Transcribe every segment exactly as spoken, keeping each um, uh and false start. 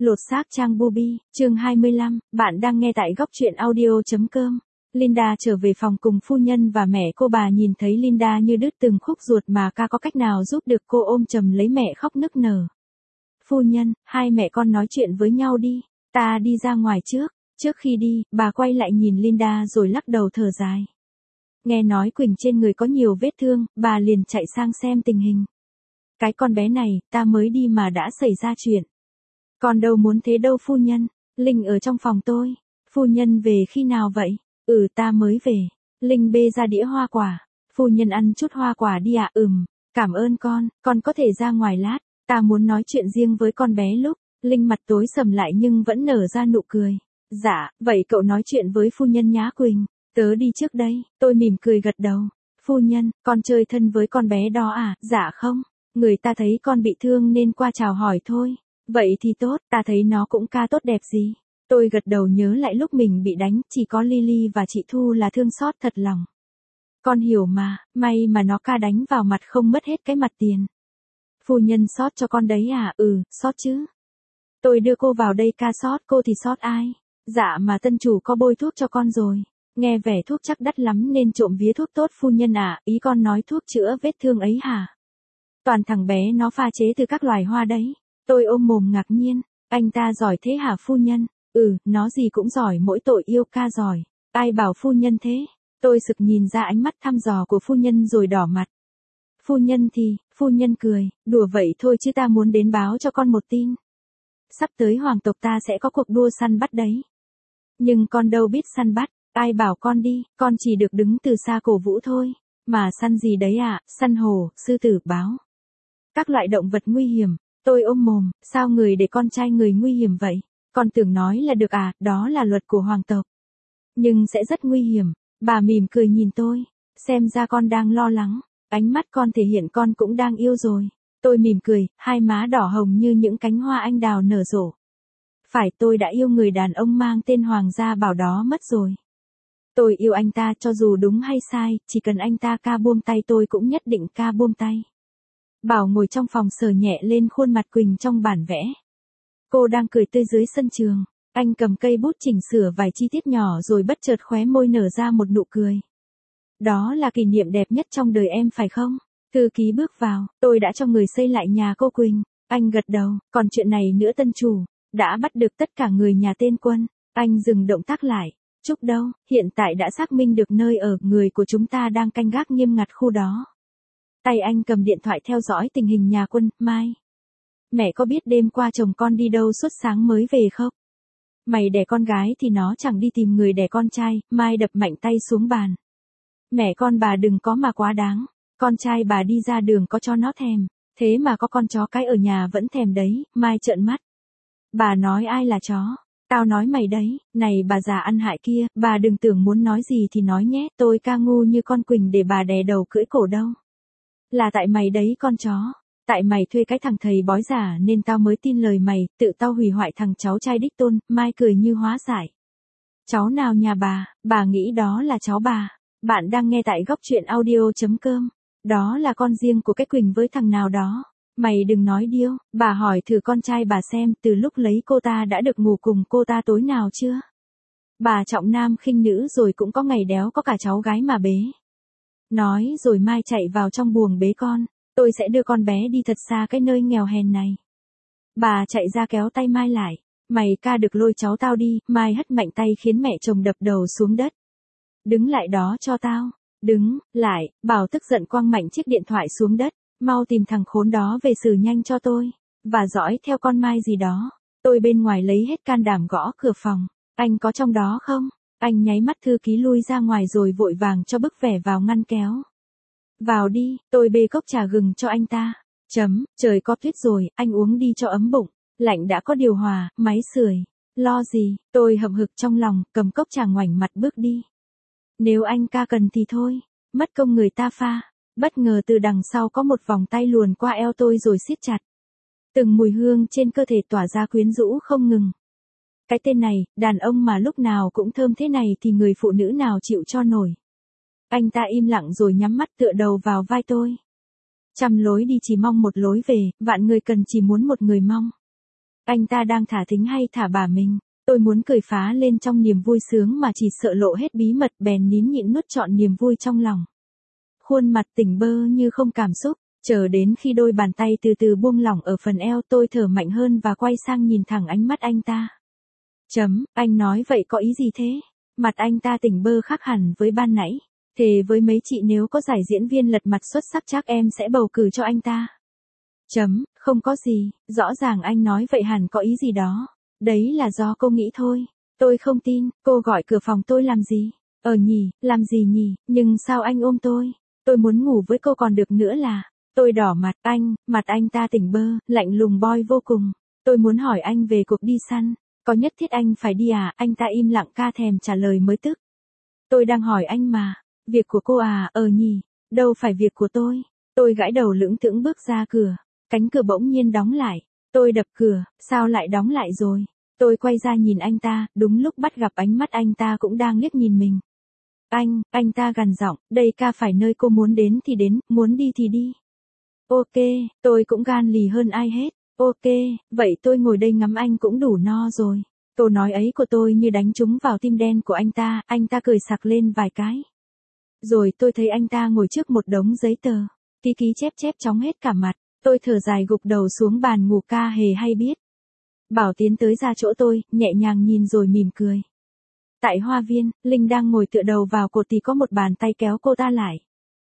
Lột xác trang Bobby, chương hai mươi lăm, bạn đang nghe tại góc truyện audio.com. Linda trở về phòng cùng phu nhân và mẹ cô. Bà nhìn thấy Linda như đứt từng khúc ruột mà ca có cách nào giúp được cô, ôm chầm lấy mẹ khóc nức nở. Phu nhân, hai mẹ con nói chuyện với nhau đi, ta đi ra ngoài trước. Trước khi đi, bà quay lại nhìn Linda rồi lắc đầu thở dài. Nghe nói Quỳnh trên người có nhiều vết thương, bà liền chạy sang xem tình hình. Cái con bé này, ta mới đi mà đã xảy ra chuyện. Còn đâu muốn thế đâu phu nhân. Linh ở trong phòng tôi. Phu nhân về khi nào vậy? Ừ, ta mới về. Linh bê ra đĩa hoa quả. Phu nhân ăn chút hoa quả đi ạ. À? Ừm, cảm ơn con, con có thể ra ngoài lát. Ta muốn nói chuyện riêng với con bé lúc. Linh mặt tối sầm lại nhưng vẫn nở ra nụ cười. Dạ, vậy cậu nói chuyện với phu nhân nhá Quỳnh. Tớ đi trước đây. Tôi mỉm cười gật đầu. Phu nhân, con chơi thân với con bé đó à? Dạ không. Người ta thấy con bị thương nên qua chào hỏi thôi. Vậy thì tốt, ta thấy nó cũng ca tốt đẹp gì. Tôi gật đầu nhớ lại lúc mình bị đánh, chỉ có Lily và chị Thu là thương xót thật lòng. Con hiểu mà, may mà nó ca đánh vào mặt không mất hết cái mặt tiền. Phu nhân xót cho con đấy à? Ừ, xót chứ. Tôi đưa cô vào đây ca xót, cô thì xót ai? Dạ mà tân chủ có bôi thuốc cho con rồi. Nghe vẻ thuốc chắc đắt lắm nên trộm vía thuốc tốt phu nhân ạ. À, ý con nói thuốc chữa vết thương ấy hả? Toàn thằng bé nó pha chế từ các loài hoa đấy. Tôi ôm mồm ngạc nhiên, anh ta giỏi thế hả phu nhân? Ừ, nó gì cũng giỏi, mỗi tội yêu ca giỏi. Ai bảo phu nhân thế? Tôi sực nhìn ra ánh mắt thăm dò của phu nhân rồi đỏ mặt. Phu nhân thì, phu nhân cười, đùa vậy thôi chứ ta muốn đến báo cho con một tin. Sắp tới hoàng tộc ta sẽ có cuộc đua săn bắt đấy. Nhưng con đâu biết săn bắt, ai bảo con đi, con chỉ được đứng từ xa cổ vũ thôi. Mà săn gì đấy ạ? À? Săn hổ, sư tử, báo. Các loại động vật nguy hiểm. Tôi ôm mồm, sao người để con trai người nguy hiểm vậy? Con tưởng nói là được à, đó là luật của hoàng tộc. Nhưng sẽ rất nguy hiểm. Bà mỉm cười nhìn tôi, xem ra con đang lo lắng. Ánh mắt con thể hiện con cũng đang yêu rồi. Tôi mỉm cười, hai má đỏ hồng như những cánh hoa anh đào nở rộ. Phải, tôi đã yêu người đàn ông mang tên Hoàng gia Bảo đó mất rồi. Tôi yêu anh ta cho dù đúng hay sai, chỉ cần anh ta ca buông tay tôi cũng nhất định ca buông tay. Bảo ngồi trong phòng sờ nhẹ lên khuôn mặt Quỳnh trong bản vẽ. Cô đang cười tươi dưới sân trường. Anh cầm cây bút chỉnh sửa vài chi tiết nhỏ rồi bất chợt khóe môi nở ra một nụ cười. Đó là kỷ niệm đẹp nhất trong đời em phải không? Thư ký bước vào, tôi đã cho người xây lại nhà cô Quỳnh. Anh gật đầu, còn chuyện này nữa tân chủ. Đã bắt được tất cả người nhà tên Quân. Anh dừng động tác lại. Chúc đâu, hiện tại đã xác minh được nơi ở, người của chúng ta đang canh gác nghiêm ngặt khu đó. Tay anh cầm điện thoại theo dõi tình hình nhà Quân. Mai. Mẹ có biết đêm qua chồng con đi đâu suốt sáng mới về không? Mày đẻ con gái thì nó chẳng đi tìm người đẻ con trai. Mai đập mạnh tay xuống bàn. Mẹ con bà đừng có mà quá đáng. Con trai bà đi ra đường có cho nó thèm. Thế mà có con chó cái ở nhà vẫn thèm đấy. Mai trợn mắt. Bà nói ai là chó? Tao nói mày đấy. Này bà già ăn hại kia, bà đừng tưởng muốn nói gì thì nói nhé. Tôi ca ngu như con Quỳnh để bà đè đầu cưỡi cổ đâu. Là tại mày đấy con chó. Tại mày thuê cái thằng thầy bói giả nên tao mới tin lời mày, tự tao hủy hoại thằng cháu trai đích tôn. Mai cười như hóa giải. Cháu nào nhà bà, bà nghĩ đó là cháu bà. Bạn đang nghe tại góc truyện audio.com. Đó là con riêng của cái Quỳnh với thằng nào đó. Mày đừng nói điêu, bà hỏi thử con trai bà xem từ lúc lấy cô ta đã được ngủ cùng cô ta tối nào chưa? Bà trọng nam khinh nữ rồi cũng có ngày đéo có cả cháu gái mà bế. Nói rồi Mai chạy vào trong buồng bế con. Tôi sẽ đưa con bé đi thật xa cái nơi nghèo hèn này. Bà chạy ra kéo tay Mai lại. Mày ca được lôi cháu tao đi. Mai hất mạnh tay khiến mẹ chồng đập đầu xuống đất. Đứng lại đó cho tao. Đứng, lại, Bảo tức giận quăng mạnh chiếc điện thoại xuống đất. Mau tìm thằng khốn đó về xử nhanh cho tôi. Và dõi theo con Mai gì đó. Tôi bên ngoài lấy hết can đảm gõ cửa phòng. Anh có trong đó không? Anh nháy mắt thư ký lui ra ngoài rồi vội vàng cho bức vẻ vào ngăn kéo. Vào đi, tôi bê cốc trà gừng cho anh ta. Chấm, trời có tuyết rồi, anh uống đi cho ấm bụng. Lạnh đã có điều hòa, máy sưởi. Lo gì, tôi hậm hực trong lòng, cầm cốc trà ngoảnh mặt bước đi. Nếu anh ca cần thì thôi, mất công người ta pha. Bất ngờ từ đằng sau có một vòng tay luồn qua eo tôi rồi siết chặt. Từng mùi hương trên cơ thể tỏa ra quyến rũ không ngừng. Cái tên này, đàn ông mà lúc nào cũng thơm thế này thì người phụ nữ nào chịu cho nổi. Anh ta im lặng rồi nhắm mắt tựa đầu vào vai tôi. Trăm lối đi chỉ mong một lối về, vạn người cần chỉ muốn một người mong. Anh ta đang thả thính hay thả bà mình? Tôi muốn cười phá lên trong niềm vui sướng mà chỉ sợ lộ hết bí mật, bèn nín nhịn nuốt trọn niềm vui trong lòng. Khuôn mặt tỉnh bơ như không cảm xúc, chờ đến khi đôi bàn tay từ từ buông lỏng ở phần eo, tôi thở mạnh hơn và quay sang nhìn thẳng ánh mắt anh ta. Chấm, anh nói vậy có ý gì thế? Mặt anh ta tỉnh bơ khác hẳn với ban nãy. Thề với mấy chị nếu có giải diễn viên lật mặt xuất sắc chắc em sẽ bầu cử cho anh ta. Chấm, không có gì, rõ ràng anh nói vậy hẳn có ý gì đó. Đấy là do cô nghĩ thôi. Tôi không tin, cô gọi cửa phòng tôi làm gì? Ờ nhỉ, làm gì nhỉ, nhưng sao anh ôm tôi? Tôi muốn ngủ với cô còn được nữa là. Tôi đỏ mặt, anh, mặt anh ta tỉnh bơ, lạnh lùng boy vô cùng. Tôi muốn hỏi anh về cuộc đi săn. Có nhất thiết anh phải đi à? Anh ta im lặng ca thèm trả lời mới tức. Tôi đang hỏi anh mà. Việc của cô à? Ờ nhỉ, đâu phải việc của tôi. Tôi gãi đầu lững thững bước ra cửa. Cánh cửa bỗng nhiên đóng lại. Tôi đập cửa, sao lại đóng lại rồi? Tôi quay ra nhìn anh ta, đúng lúc bắt gặp ánh mắt anh ta cũng đang liếc nhìn mình. Anh, anh ta gằn giọng, đây ca phải nơi cô muốn đến thì đến, muốn đi thì đi. Ok, tôi cũng gan lì hơn ai hết. Ok, vậy tôi ngồi đây ngắm anh cũng đủ no rồi. Câu nói ấy của tôi như đánh trúng vào tim đen của anh ta, anh ta cười sặc lên vài cái. Rồi tôi thấy anh ta ngồi trước một đống giấy tờ, ký ký chép chép chóng hết cả mặt. Tôi thở dài gục đầu xuống bàn ngủ, ca hề hay biết. Bảo tiến tới ra chỗ tôi, nhẹ nhàng nhìn rồi mỉm cười. Tại hoa viên, Linh đang ngồi tựa đầu vào cột thì có một bàn tay kéo cô ta lại.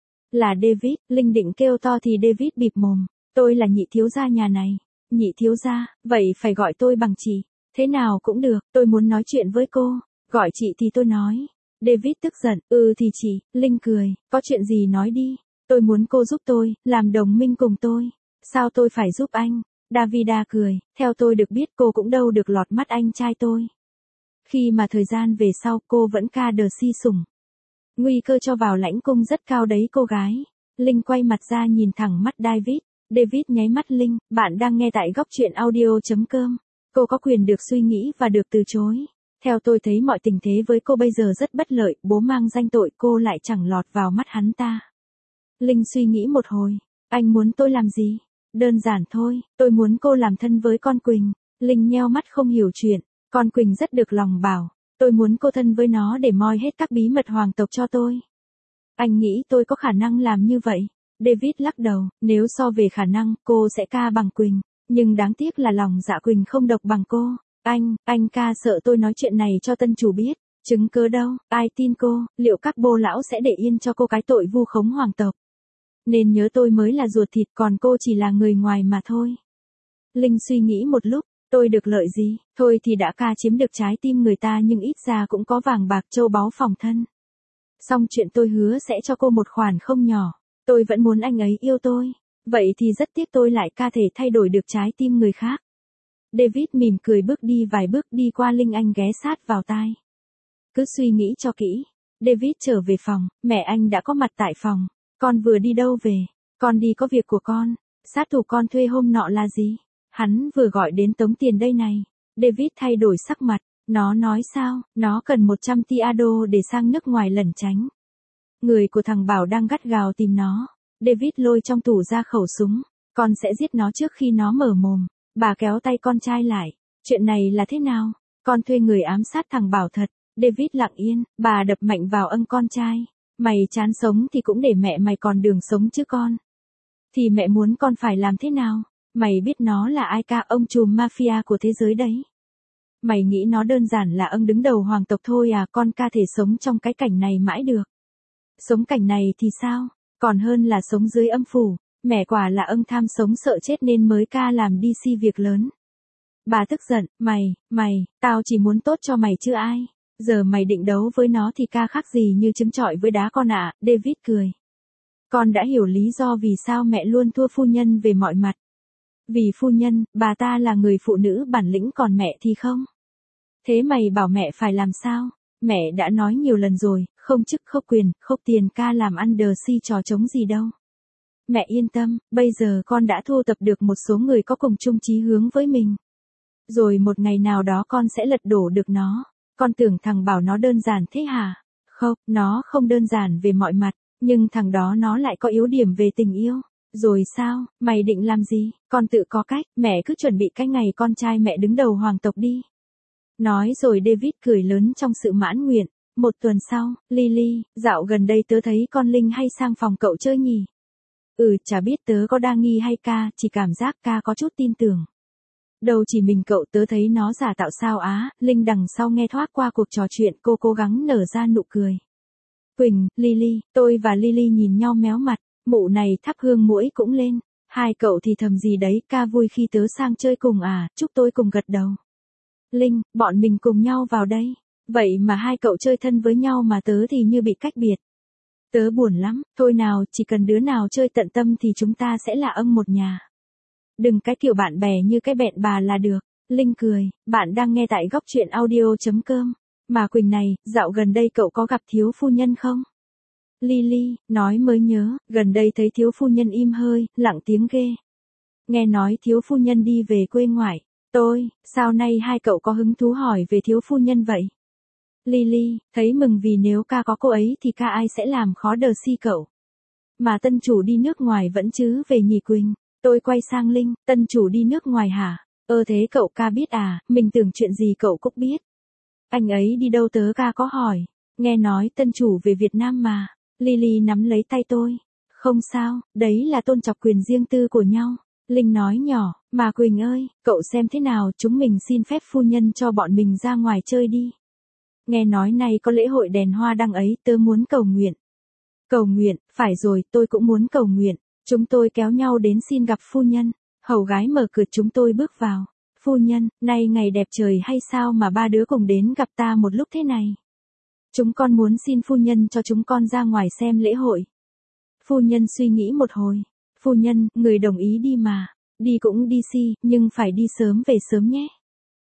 Là David, Linh định kêu to thì David bịt mồm. Tôi là nhị thiếu gia nhà này. Nhị thiếu gia, vậy phải gọi tôi bằng chị. Thế nào cũng được, tôi muốn nói chuyện với cô. Gọi chị thì tôi nói. David tức giận, ừ thì chị, Linh cười, có chuyện gì nói đi. Tôi muốn cô giúp tôi, làm đồng minh cùng tôi. Sao tôi phải giúp anh? Davida cười, theo tôi được biết cô cũng đâu được lọt mắt anh trai tôi. Khi mà thời gian về sau cô vẫn ca đờ si sủng. Nguy cơ cho vào lãnh cung rất cao đấy cô gái. Linh quay mặt ra nhìn thẳng mắt David. David nháy mắt Linh, bạn đang nghe tại góc truyện audio.com. Cô có quyền được suy nghĩ và được từ chối. Theo tôi thấy mọi tình thế với cô bây giờ rất bất lợi, bố mang danh tội cô lại chẳng lọt vào mắt hắn ta. Linh suy nghĩ một hồi, anh muốn tôi làm gì? Đơn giản thôi, tôi muốn cô làm thân với con Quỳnh. Linh nheo mắt không hiểu chuyện, con Quỳnh rất được lòng bảo, tôi muốn cô thân với nó để moi hết các bí mật hoàng tộc cho tôi. Anh nghĩ tôi có khả năng làm như vậy? David lắc đầu, nếu so về khả năng, cô sẽ ca bằng Quỳnh, nhưng đáng tiếc là lòng dạ Quỳnh không độc bằng cô. Anh, anh ca sợ tôi nói chuyện này cho tân chủ biết, chứng cớ đâu, ai tin cô, liệu các bô lão sẽ để yên cho cô cái tội vu khống hoàng tộc? Nên nhớ tôi mới là ruột thịt còn cô chỉ là người ngoài mà thôi. Linh suy nghĩ một lúc, tôi được lợi gì, thôi thì đã ca chiếm được trái tim người ta nhưng ít ra cũng có vàng bạc châu báu phòng thân. Xong chuyện tôi hứa sẽ cho cô một khoản không nhỏ, tôi vẫn muốn anh ấy yêu tôi, vậy thì rất tiếc tôi lại ca thể thay đổi được trái tim người khác. David mỉm cười bước đi vài bước đi qua Linh, anh ghé sát vào tai. Cứ suy nghĩ cho kỹ. David trở về phòng, mẹ anh đã có mặt tại phòng. Con vừa đi đâu về? Con đi có việc của con. Sát thủ con thuê hôm nọ là gì? Hắn vừa gọi đến tống tiền đây này. David thay đổi sắc mặt. Nó nói sao? Nó cần một trăm tiado để sang nước ngoài lẩn tránh. Người của thằng Bảo đang gắt gào tìm nó. David lôi trong tủ ra khẩu súng. Con sẽ giết nó trước khi nó mở mồm. Bà kéo tay con trai lại. Chuyện này là thế nào? Con thuê người ám sát thằng Bảo thật. David lặng yên, bà đập mạnh vào âng con trai. Mày chán sống thì cũng để mẹ mày còn đường sống chứ con. Thì mẹ muốn con phải làm thế nào? Mày biết nó là ai ca, ông trùm mafia của thế giới đấy. Mày nghĩ nó đơn giản là âng đứng đầu hoàng tộc thôi à? Con ca thể sống trong cái cảnh này mãi được. Sống cảnh này thì sao? Còn hơn là sống dưới âm phủ. Mẹ quả là âng tham sống sợ chết nên mới ca làm đi si việc lớn. Bà tức giận, mày, mày, tao chỉ muốn tốt cho mày chứ ai. Giờ mày định đấu với nó thì ca khác gì như trứng trọi với đá con ạ. David cười. Con đã hiểu lý do vì sao mẹ luôn thua phu nhân về mọi mặt. Vì phu nhân, bà ta là người phụ nữ bản lĩnh còn mẹ thì không. Thế mày bảo mẹ phải làm sao? Mẹ đã nói nhiều lần rồi, không chức không quyền, không tiền, ca làm ăn đờ si trò trống gì đâu. Mẹ yên tâm, bây giờ con đã thu tập được một số người có cùng chung chí hướng với mình. Rồi một ngày nào đó con sẽ lật đổ được nó. Con tưởng thằng Bảo nó đơn giản thế hả? Không, nó không đơn giản về mọi mặt, nhưng thằng đó nó lại có yếu điểm về tình yêu. Rồi sao, mày định làm gì, con tự có cách, mẹ cứ chuẩn bị cái ngày con trai mẹ đứng đầu hoàng tộc đi. Nói rồi David cười lớn trong sự mãn nguyện. Một tuần sau, Lily, dạo gần đây tớ thấy con Linh hay sang phòng cậu chơi nhỉ? Ừ, chả biết tớ có đa nghi hay ca, chỉ cảm giác ca có chút tin tưởng. Đâu chỉ mình cậu, tớ thấy nó giả tạo sao á. Linh đằng sau nghe thoát qua cuộc trò chuyện, cô cố gắng nở ra nụ cười. Quỳnh, Lily, tôi và Lily nhìn nhau méo mặt, mụ này thắp hương muỗi cũng lên. Hai cậu thì thầm gì đấy, ca vui khi tớ sang chơi cùng à, chúc tôi cùng gật đầu. Linh, bọn mình cùng nhau vào đây. Vậy mà hai cậu chơi thân với nhau mà tớ thì như bị cách biệt. Tớ buồn lắm, thôi nào, chỉ cần đứa nào chơi tận tâm thì chúng ta sẽ là ông một nhà. Đừng cái kiểu bạn bè như cái bẹn bà là được. Linh cười, bạn đang nghe tại góc truyện audio chấm com. Mà Quỳnh này, dạo gần đây cậu có gặp thiếu phu nhân không? Lily, nói mới nhớ, gần đây thấy thiếu phu nhân im hơi, lặng tiếng ghê. Nghe nói thiếu phu nhân đi về quê ngoại. Tôi, sao nay hai cậu có hứng thú hỏi về thiếu phu nhân vậy? Lily, thấy mừng vì nếu ca có cô ấy thì ca ai sẽ làm khó đờ si cậu. Mà tân chủ đi nước ngoài vẫn chứ về nhỉ Quỳnh. Tôi quay sang Linh, tân chủ đi nước ngoài hả? Ơ thế cậu ca biết à, mình tưởng chuyện gì cậu cũng biết. Anh ấy đi đâu tớ ca có hỏi. Nghe nói tân chủ về Việt Nam mà. Lily nắm lấy tay tôi. Không sao, đấy là tôn trọng quyền riêng tư của nhau. Linh nói nhỏ, mà Quỳnh ơi, cậu xem thế nào, chúng mình xin phép phu nhân cho bọn mình ra ngoài chơi đi. Nghe nói nay có lễ hội đèn hoa đăng ấy, tớ muốn cầu nguyện. Cầu nguyện, phải rồi, tôi cũng muốn cầu nguyện. Chúng tôi kéo nhau đến xin gặp phu nhân. Hầu gái mở cửa chúng tôi bước vào. Phu nhân, nay ngày đẹp trời hay sao mà ba đứa cùng đến gặp ta một lúc thế này? Chúng con muốn xin phu nhân cho chúng con ra ngoài xem lễ hội. Phu nhân suy nghĩ một hồi. Phu nhân, người đồng ý đi mà. Đi cũng đi si, nhưng phải đi sớm về sớm nhé.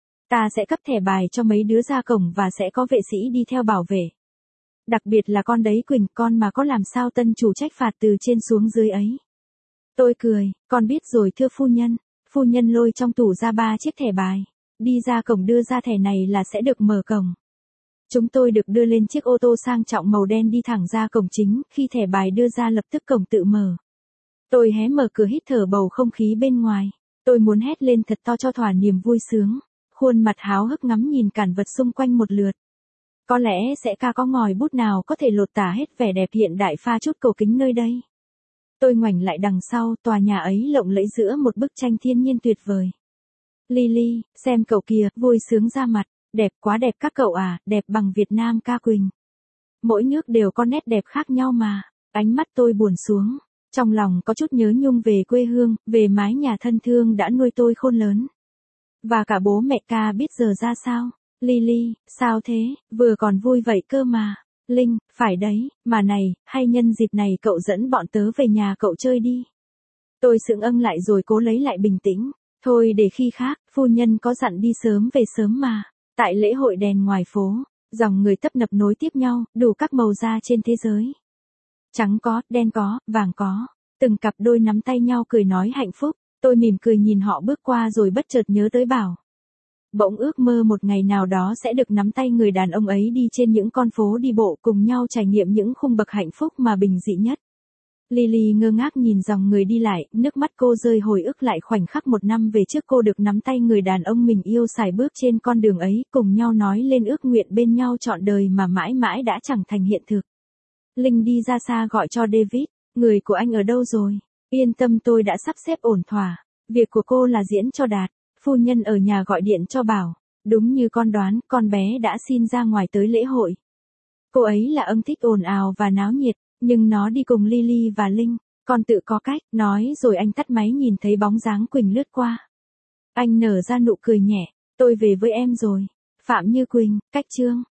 Ta sẽ cấp thẻ bài cho mấy đứa ra cổng và sẽ có vệ sĩ đi theo bảo vệ. Đặc biệt là con đấy Quỳnh, con mà có làm sao tân chủ trách phạt từ trên xuống dưới ấy. Tôi cười, con biết rồi thưa phu nhân. Phu nhân lôi trong tủ ra ba chiếc thẻ bài. Đi ra cổng đưa ra thẻ này là sẽ được mở cổng. Chúng tôi được đưa lên chiếc ô tô sang trọng màu đen đi thẳng ra cổng chính, khi thẻ bài đưa ra lập tức cổng tự mở. Tôi hé mở cửa hít thở bầu không khí bên ngoài. Tôi muốn hét lên thật to cho thỏa niềm vui sướng. Khuôn mặt háo hức ngắm nhìn cản vật xung quanh một lượt. Có lẽ sẽ ca có ngòi bút nào có thể lột tả hết vẻ đẹp hiện đại pha chút cầu kính nơi đây. Tôi ngoảnh lại đằng sau, tòa nhà ấy lộng lẫy giữa một bức tranh thiên nhiên tuyệt vời. Lily, xem cậu kìa, vui sướng ra mặt, đẹp quá đẹp các cậu à, đẹp bằng Việt Nam ca Quỳnh. Mỗi nước đều có nét đẹp khác nhau mà, ánh mắt tôi buồn xuống, trong lòng có chút nhớ nhung về quê hương, về mái nhà thân thương đã nuôi tôi khôn lớn. Và cả bố mẹ ca biết giờ ra sao. Lily, sao thế, vừa còn vui vậy cơ mà. Linh, phải đấy, mà này, hay nhân dịp này cậu dẫn bọn tớ về nhà cậu chơi đi. Tôi sững âng lại rồi cố lấy lại bình tĩnh. Thôi để khi khác, phu nhân có dặn đi sớm về sớm mà. Tại lễ hội đèn ngoài phố, dòng người tấp nập nối tiếp nhau, đủ các màu da trên thế giới. Trắng có, đen có, vàng có. Từng cặp đôi nắm tay nhau cười nói hạnh phúc. Tôi mỉm cười nhìn họ bước qua rồi bất chợt nhớ tới Bảo. Bỗng ước mơ một ngày nào đó sẽ được nắm tay người đàn ông ấy đi trên những con phố đi bộ cùng nhau trải nghiệm những khung bậc hạnh phúc mà bình dị nhất. Lily ngơ ngác nhìn dòng người đi lại, nước mắt cô rơi hồi ức lại khoảnh khắc một năm về trước cô được nắm tay người đàn ông mình yêu sải bước trên con đường ấy, cùng nhau nói lên ước nguyện bên nhau trọn đời mà mãi mãi đã chẳng thành hiện thực. Linh đi ra xa gọi cho David, người của anh ở đâu rồi? Yên tâm tôi đã sắp xếp ổn thỏa, việc của cô là diễn cho đạt. Phu nhân ở nhà gọi điện cho Bảo, đúng như con đoán, con bé đã xin ra ngoài tới lễ hội. Cô ấy là âng thích ồn ào và náo nhiệt, nhưng nó đi cùng Lily và Linh, con tự có cách, nói rồi anh tắt máy nhìn thấy bóng dáng Quỳnh lướt qua. Anh nở ra nụ cười nhẹ, tôi về với em rồi. Phạm Như Quỳnh, cách chương.